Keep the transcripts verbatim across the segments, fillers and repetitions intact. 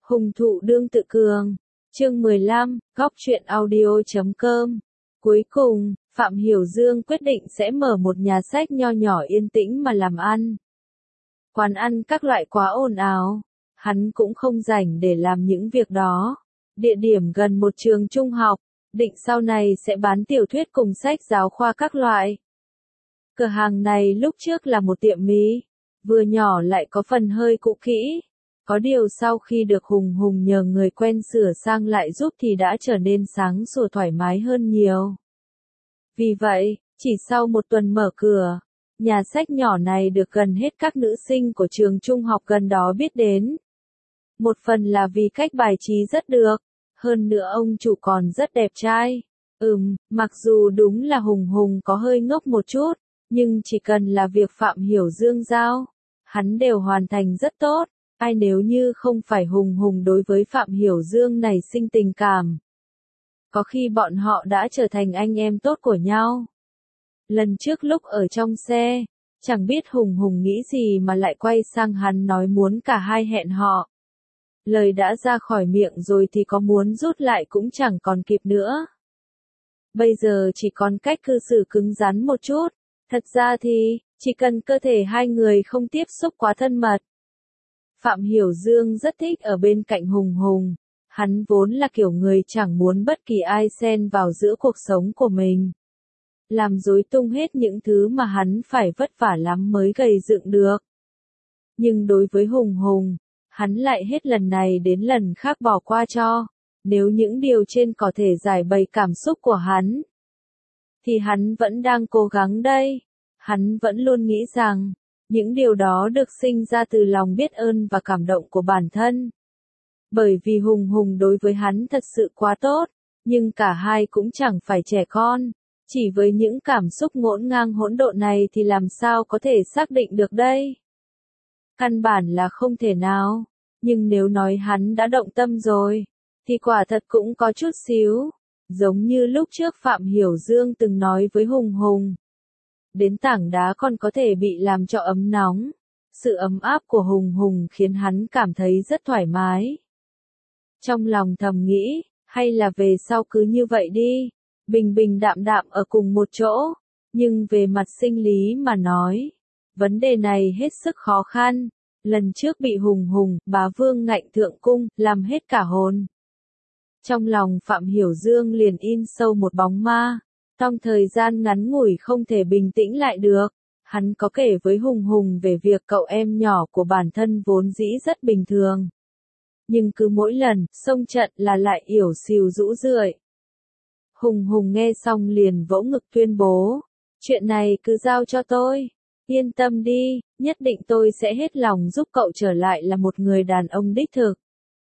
Hùng thụ đương tự cường. Chương mười lăm, góc truyện audio.com. Cuối cùng, Phạm Hiểu Dương quyết định sẽ mở một nhà sách nho nhỏ yên tĩnh mà làm ăn. Quán ăn các loại quá ồn ào, hắn cũng không rảnh để làm những việc đó. Địa điểm gần một trường trung học, định sau này sẽ bán tiểu thuyết cùng sách giáo khoa các loại. Cửa hàng này lúc trước là một tiệm mì, vừa nhỏ lại có phần hơi cũ kỹ. Có điều sau khi được Hùng Hùng nhờ người quen sửa sang lại giúp thì đã trở nên sáng sủa thoải mái hơn nhiều. Vì vậy, chỉ sau một tuần mở cửa, nhà sách nhỏ này được gần hết các nữ sinh của trường trung học gần đó biết đến. Một phần là vì cách bài trí rất được, hơn nữa ông chủ còn rất đẹp trai. Ừm, mặc dù đúng là Hùng Hùng có hơi ngốc một chút, nhưng chỉ cần là việc Phạm Hiểu Dương giao, hắn đều hoàn thành rất tốt. Ai nếu như không phải Hùng Hùng đối với Phạm Hiểu Dương này sinh tình cảm. Có khi bọn họ đã trở thành anh em tốt của nhau. Lần trước lúc ở trong xe, chẳng biết Hùng Hùng nghĩ gì mà lại quay sang hắn nói muốn cả hai hẹn họ. Lời đã ra khỏi miệng rồi thì có muốn rút lại cũng chẳng còn kịp nữa. Bây giờ chỉ còn cách cư xử cứng rắn một chút. Thật ra thì, chỉ cần cơ thể hai người không tiếp xúc quá thân mật. Phạm Hiểu Dương rất thích ở bên cạnh Hùng Hùng. Hắn vốn là kiểu người chẳng muốn bất kỳ ai xen vào giữa cuộc sống của mình. Làm rối tung hết những thứ mà hắn phải vất vả lắm mới gầy dựng được. Nhưng đối với Hùng Hùng, hắn lại hết lần này đến lần khác bỏ qua cho. Nếu những điều trên có thể giải bày cảm xúc của hắn, thì hắn vẫn đang cố gắng đây. Hắn vẫn luôn nghĩ rằng, những điều đó được sinh ra từ lòng biết ơn và cảm động của bản thân. Bởi vì Hùng Hùng đối với hắn thật sự quá tốt, nhưng cả hai cũng chẳng phải trẻ con. Chỉ với những cảm xúc ngổn ngang hỗn độn này thì làm sao có thể xác định được đây? Căn bản là không thể nào. Nhưng nếu nói hắn đã động tâm rồi, thì quả thật cũng có chút xíu. Giống như lúc trước Phạm Hiểu Dương từng nói với Hùng Hùng. Đến tảng đá còn có thể bị làm cho ấm nóng. Sự ấm áp của Hùng Hùng khiến hắn cảm thấy rất thoải mái. Trong lòng thầm nghĩ, hay là về sau cứ như vậy đi, bình bình đạm đạm ở cùng một chỗ. Nhưng về mặt sinh lý mà nói, vấn đề này hết sức khó khăn. Lần trước bị Hùng Hùng, bá vương ngạnh thượng cung, làm hết cả hồn. Trong lòng Phạm Hiểu Dương liền in sâu một bóng ma. Trong thời gian ngắn ngủi không thể bình tĩnh lại được, hắn có kể với Hùng Hùng về việc cậu em nhỏ của bản thân vốn dĩ rất bình thường. Nhưng cứ mỗi lần, xông trận là lại yểu xìu rũ rượi. Hùng Hùng nghe xong liền vỗ ngực tuyên bố, chuyện này cứ giao cho tôi, yên tâm đi, nhất định tôi sẽ hết lòng giúp cậu trở lại là một người đàn ông đích thực.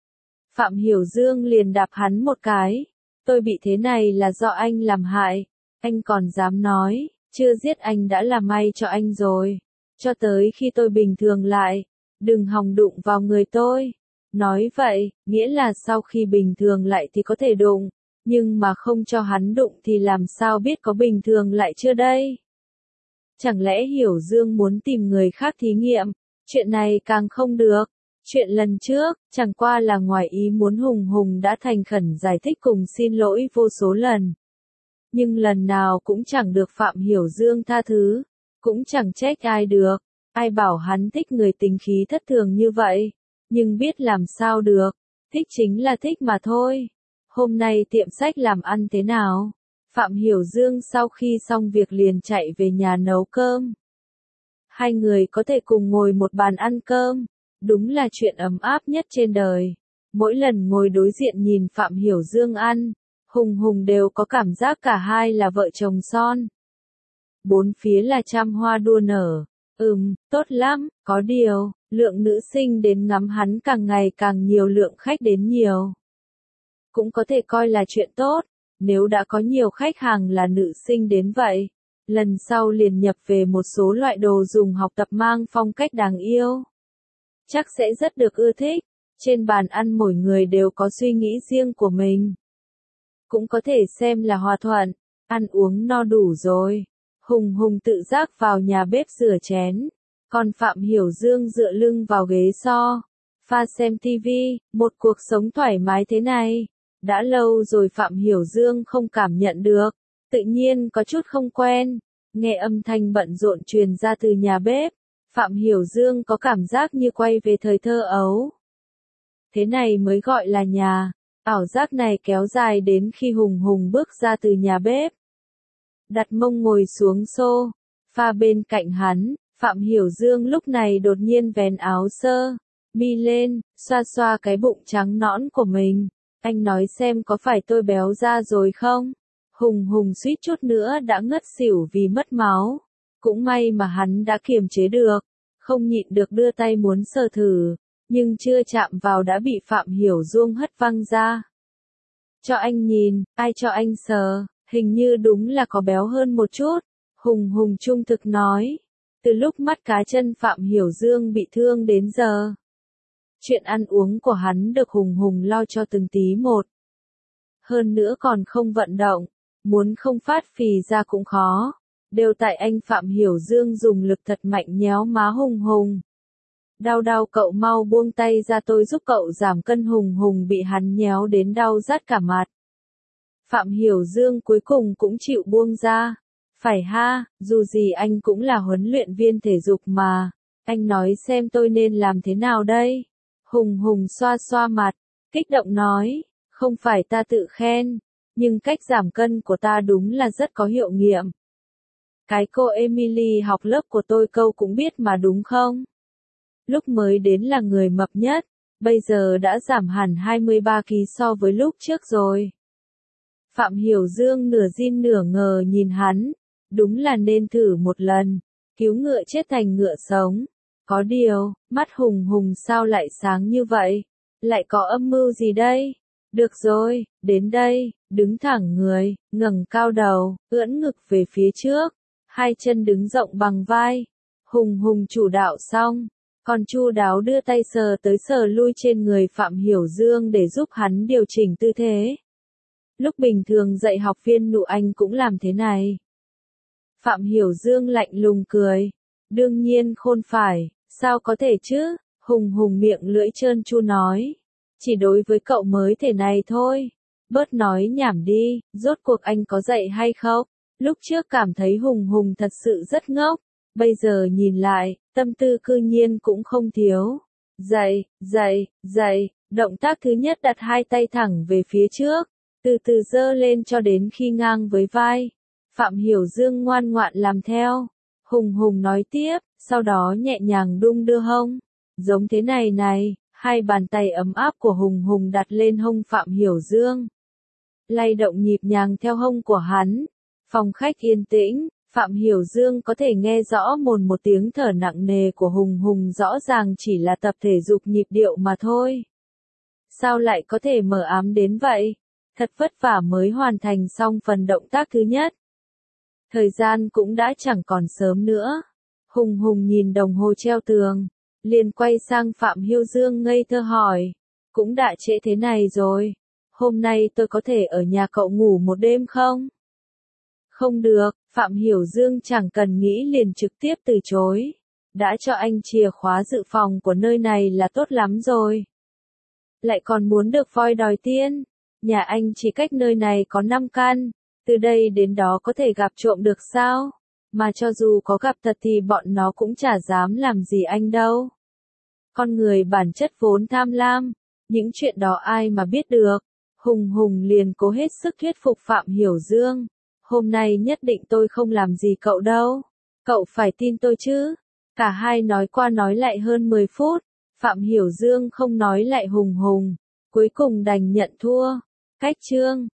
Phạm Hiểu Dương liền đạp hắn một cái, tôi bị thế này là do anh làm hại. Anh còn dám nói, chưa giết anh đã là may cho anh rồi. Cho tới khi tôi bình thường lại, đừng hòng đụng vào người tôi. Nói vậy, nghĩa là sau khi bình thường lại thì có thể đụng, nhưng mà không cho hắn đụng thì làm sao biết có bình thường lại chưa đây? Chẳng lẽ Hiểu Dương muốn tìm người khác thí nghiệm, chuyện này càng không được. Chuyện lần trước, chẳng qua là ngoài ý muốn Hùng Hùng đã thành khẩn giải thích cùng xin lỗi vô số lần. Nhưng lần nào cũng chẳng được Phạm Hiểu Dương tha thứ, cũng chẳng trách ai được, ai bảo hắn thích người tính khí thất thường như vậy, nhưng biết làm sao được, thích chính là thích mà thôi. Hôm nay tiệm sách làm ăn thế nào? Phạm Hiểu Dương sau khi xong việc liền chạy về nhà nấu cơm. Hai người có thể cùng ngồi một bàn ăn cơm, đúng là chuyện ấm áp nhất trên đời. Mỗi lần ngồi đối diện nhìn Phạm Hiểu Dương ăn, Hùng Hùng đều có cảm giác cả hai là vợ chồng son. Bốn phía là trăm hoa đua nở. Ừm, tốt lắm, có điều, lượng nữ sinh đến ngắm hắn càng ngày càng nhiều, lượng khách đến nhiều. Cũng có thể coi là chuyện tốt, nếu đã có nhiều khách hàng là nữ sinh đến vậy. Lần sau liền nhập về một số loại đồ dùng học tập mang phong cách đáng yêu. Chắc sẽ rất được ưa thích. Trên bàn ăn mỗi người đều có suy nghĩ riêng của mình. Cũng có thể xem là hòa thuận, ăn uống no đủ rồi. Hùng Hùng tự giác vào nhà bếp rửa chén, còn Phạm Hiểu Dương dựa lưng vào ghế so, pha xem tivi, một cuộc sống thoải mái thế này. Đã lâu rồi Phạm Hiểu Dương không cảm nhận được, tự nhiên có chút không quen. Nghe âm thanh bận rộn truyền ra từ nhà bếp, Phạm Hiểu Dương có cảm giác như quay về thời thơ ấu. Thế này mới gọi là nhà. Ảo giác này kéo dài đến khi Hùng Hùng bước ra từ nhà bếp. Đặt mông ngồi xuống xô, pha bên cạnh hắn, Phạm Hiểu Dương lúc này đột nhiên vén áo sơ mi lên, xoa xoa cái bụng trắng nõn của mình. Anh nói xem có phải tôi béo ra rồi không? Hùng Hùng suýt chút nữa đã ngất xỉu vì mất máu. Cũng may mà hắn đã kiềm chế được, không nhịn được đưa tay muốn sờ thử, nhưng chưa chạm vào đã bị Phạm Hiểu Dương hất văng ra. Cho anh nhìn, ai cho anh sờ, hình như đúng là có béo hơn một chút. Hùng Hùng trung thực nói, từ lúc mắt cá chân Phạm Hiểu Dương bị thương đến giờ. Chuyện ăn uống của hắn được Hùng Hùng lo cho từng tí một. Hơn nữa còn không vận động, muốn không phát phì ra cũng khó. Đều tại anh Phạm Hiểu Dương dùng lực thật mạnh nhéo má Hùng Hùng. Đau đau cậu mau buông tay ra tôi giúp cậu giảm cân. Hùng Hùng bị hắn nhéo đến đau rát cả mặt. Phạm Hiểu Dương cuối cùng cũng chịu buông ra. Phải ha, dù gì anh cũng là huấn luyện viên thể dục mà. Anh nói xem tôi nên làm thế nào đây? Hùng Hùng xoa xoa mặt, kích động nói, không phải ta tự khen, nhưng cách giảm cân của ta đúng là rất có hiệu nghiệm. Cái cô Emily học lớp của tôi câu cũng biết mà đúng không? Lúc mới đến là người mập nhất, bây giờ đã giảm hẳn hai mươi ba ki lô gam so với lúc trước rồi. Phạm Hiểu Dương nửa tin nửa ngờ nhìn hắn, đúng là nên thử một lần, cứu ngựa chết thành ngựa sống. Có điều, mắt Hùng Hùng sao lại sáng như vậy? Lại có âm mưu gì đây? Được rồi, đến đây, đứng thẳng người, ngẩng cao đầu, ưỡn ngực về phía trước, hai chân đứng rộng bằng vai. Hùng Hùng chủ đạo xong, còn chu đáo đưa tay sờ tới sờ lui trên người Phạm Hiểu Dương để giúp hắn điều chỉnh tư thế. Lúc bình thường dạy học viên nụ Anh cũng làm thế này. Phạm Hiểu Dương lạnh lùng cười. Đương nhiên khôn phải, sao có thể chứ? Hùng Hùng miệng lưỡi trơn tru nói. Chỉ đối với cậu mới thể này thôi. Bớt nói nhảm đi, rốt cuộc anh có dạy hay không? Lúc trước cảm thấy Hùng Hùng thật sự rất ngốc. Bây giờ nhìn lại, tâm tư cư nhiên cũng không thiếu. Dậy, dậy, dậy, động tác thứ nhất đặt hai tay thẳng về phía trước, từ từ giơ lên cho đến khi ngang với vai. Phạm Hiểu Dương ngoan ngoãn làm theo. Hùng Hùng nói tiếp, sau đó nhẹ nhàng đung đưa hông. Giống thế này này, hai bàn tay ấm áp của Hùng Hùng đặt lên hông Phạm Hiểu Dương. Lay động nhịp nhàng theo hông của hắn. Phòng khách yên tĩnh, Phạm Hiểu Dương có thể nghe rõ mồn một tiếng thở nặng nề của Hùng Hùng, rõ ràng chỉ là tập thể dục nhịp điệu mà thôi. Sao lại có thể mờ ám đến vậy? Thật vất vả mới hoàn thành xong phần động tác thứ nhất. Thời gian cũng đã chẳng còn sớm nữa. Hùng Hùng nhìn đồng hồ treo tường, liền quay sang Phạm Hiểu Dương ngây thơ hỏi. Cũng đã trễ thế này rồi. Hôm nay tôi có thể ở nhà cậu ngủ một đêm không? Không được, Phạm Hiểu Dương chẳng cần nghĩ liền trực tiếp từ chối. Đã cho anh chìa khóa dự phòng của nơi này là tốt lắm rồi. Lại còn muốn được voi đòi tiên. Nhà anh chỉ cách nơi này có năm căn. Từ đây đến đó có thể gặp trộm được sao? Mà cho dù có gặp thật thì bọn nó cũng chả dám làm gì anh đâu. Con người bản chất vốn tham lam. Những chuyện đó ai mà biết được. Hùng Hùng liền cố hết sức thuyết phục Phạm Hiểu Dương. Hôm nay nhất định tôi không làm gì cậu đâu. Cậu phải tin tôi chứ. Cả hai nói qua nói lại hơn mười phút. Phạm Hiểu Dương không nói lại Hùng Hùng. Cuối cùng đành nhận thua. Cách chương.